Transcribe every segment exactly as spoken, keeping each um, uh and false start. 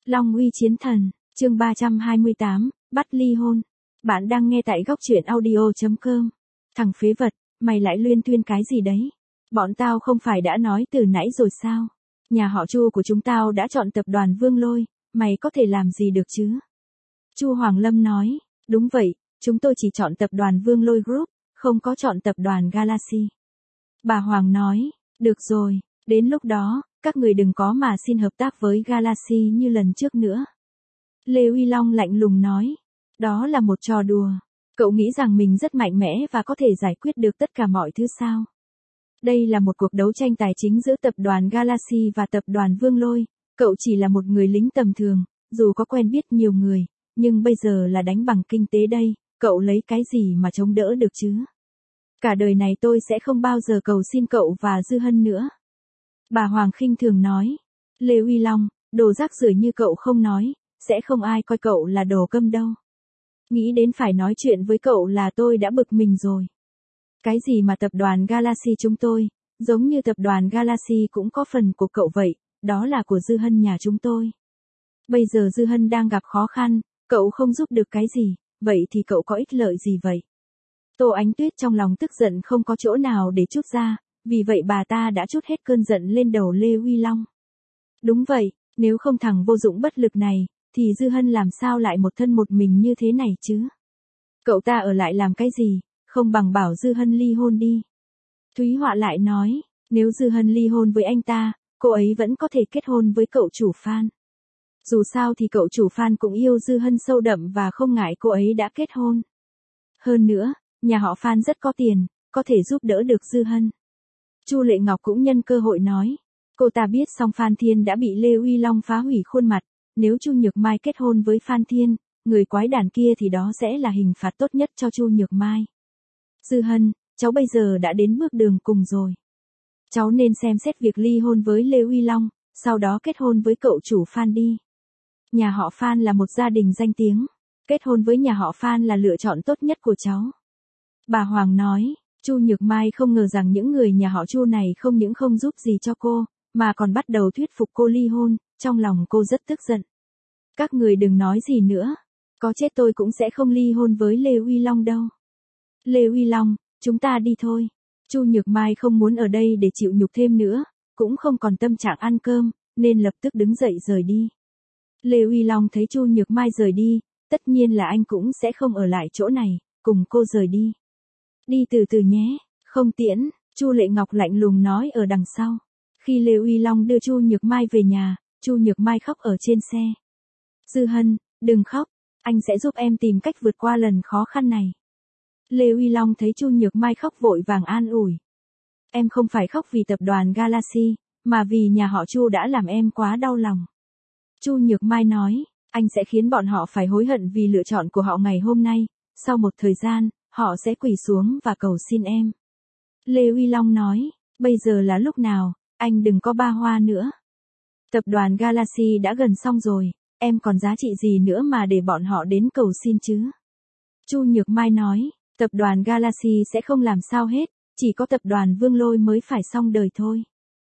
Long uy chiến thần, chương ba trăm hai mươi tám, bắt ly hôn. Bạn đang nghe tại góc truyện audio chấm com. Thằng phế vật, mày lại luyên thuyên cái gì đấy? Bọn tao không phải đã nói từ nãy rồi sao? Nhà họ Chu của chúng tao đã chọn tập đoàn Vương Lôi, mày có thể làm gì được chứ? Chu Hoàng Lâm nói, đúng vậy, chúng tôi chỉ chọn tập đoàn Vương Lôi Group, không có chọn tập đoàn Galaxy. Bà Hoàng nói, được rồi, đến lúc đó, các người đừng có mà xin hợp tác với Galaxy như lần trước nữa. Lê Uy Long lạnh lùng nói, đó là một trò đùa. Cậu nghĩ rằng mình rất mạnh mẽ và có thể giải quyết được tất cả mọi thứ sao? Đây là một cuộc đấu tranh tài chính giữa tập đoàn Galaxy và tập đoàn Vương Lôi. Cậu chỉ là một người lính tầm thường, dù có quen biết nhiều người, nhưng bây giờ là đánh bằng kinh tế đây, cậu lấy cái gì mà chống đỡ được chứ? Cả đời này tôi sẽ không bao giờ cầu xin cậu và Dư Hân nữa. Bà Hoàng khinh thường nói, Lê Uy Long, đồ rác rưởi như cậu không nói, sẽ không ai coi cậu là đồ câm đâu. Nghĩ đến phải nói chuyện với cậu là tôi đã bực mình rồi. Cái gì mà tập đoàn Galaxy chúng tôi, giống như tập đoàn Galaxy cũng có phần của cậu vậy, đó là của Dư Hân nhà chúng tôi. Bây giờ Dư Hân đang gặp khó khăn, cậu không giúp được cái gì, vậy thì cậu có ích lợi gì vậy? Tô Ánh Tuyết trong lòng tức giận không có chỗ nào để trút ra, vì vậy bà ta đã trút hết cơn giận lên đầu Lê Uy Long. Đúng vậy, nếu không thằng vô dụng bất lực này, thì Dư Hân làm sao lại một thân một mình như thế này chứ? Cậu ta ở lại làm cái gì, không bằng bảo Dư Hân ly hôn đi. Thúy Họa lại nói, nếu Dư Hân ly hôn với anh ta, cô ấy vẫn có thể kết hôn với cậu chủ Phan. Dù sao thì cậu chủ Phan cũng yêu Dư Hân sâu đậm và không ngại cô ấy đã kết hôn. Hơn nữa, nhà họ Phan rất có tiền, có thể giúp đỡ được Dư Hân. Chu Lệ Ngọc cũng nhân cơ hội nói, cô ta biết song Phan Thiên đã bị Lê Uy Long phá hủy khuôn mặt, nếu Chu Nhược Mai kết hôn với Phan Thiên, người quái đản kia thì đó sẽ là hình phạt tốt nhất cho Chu Nhược Mai. Dư Hân, cháu bây giờ đã đến bước đường cùng rồi. Cháu nên xem xét việc ly hôn với Lê Uy Long, sau đó kết hôn với cậu chủ Phan đi. Nhà họ Phan là một gia đình danh tiếng, kết hôn với nhà họ Phan là lựa chọn tốt nhất của cháu. Bà Hoàng nói, Chu Nhược Mai không ngờ rằng những người nhà họ Chu này không những không giúp gì cho cô, mà còn bắt đầu thuyết phục cô ly hôn, trong lòng cô rất tức giận. Các người đừng nói gì nữa, có chết tôi cũng sẽ không ly hôn với Lê Uy Long đâu. Lê Uy Long, chúng ta đi thôi. Chu Nhược Mai không muốn ở đây để chịu nhục thêm nữa, cũng không còn tâm trạng ăn cơm, nên lập tức đứng dậy rời đi. Lê Uy Long thấy Chu Nhược Mai rời đi, tất nhiên là anh cũng sẽ không ở lại chỗ này, cùng cô rời đi. Đi từ từ nhé, không tiễn, Chu Lệ Ngọc lạnh lùng nói ở đằng sau. Khi Lê Uy Long đưa Chu Nhược Mai về nhà, Chu Nhược Mai khóc ở trên xe. Dư Hân, đừng khóc, anh sẽ giúp em tìm cách vượt qua lần khó khăn này. Lê Uy Long thấy Chu Nhược Mai khóc vội vàng an ủi. Em không phải khóc vì tập đoàn Galaxy, mà vì nhà họ Chu đã làm em quá đau lòng. Chu Nhược Mai nói, anh sẽ khiến bọn họ phải hối hận vì lựa chọn của họ ngày hôm nay, sau một thời gian, họ sẽ quỳ xuống và cầu xin em. Lê Uy Long nói, bây giờ là lúc nào, anh đừng có ba hoa nữa. Tập đoàn Galaxy đã gần xong rồi, em còn giá trị gì nữa mà để bọn họ đến cầu xin chứ? Chu Nhược Mai nói, tập đoàn Galaxy sẽ không làm sao hết, chỉ có tập đoàn Vương Lôi mới phải xong đời thôi.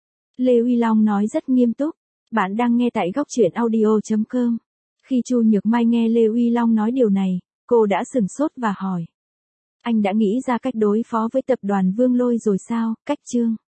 Lê Uy Long nói rất nghiêm túc, bạn đang nghe tại góc truyện audio chấm com. Khi Chu Nhược Mai nghe Lê Uy Long nói điều này, cô đã sửng sốt và hỏi. Anh đã nghĩ ra cách đối phó với tập đoàn Vương Lôi rồi sao, Cách Trương?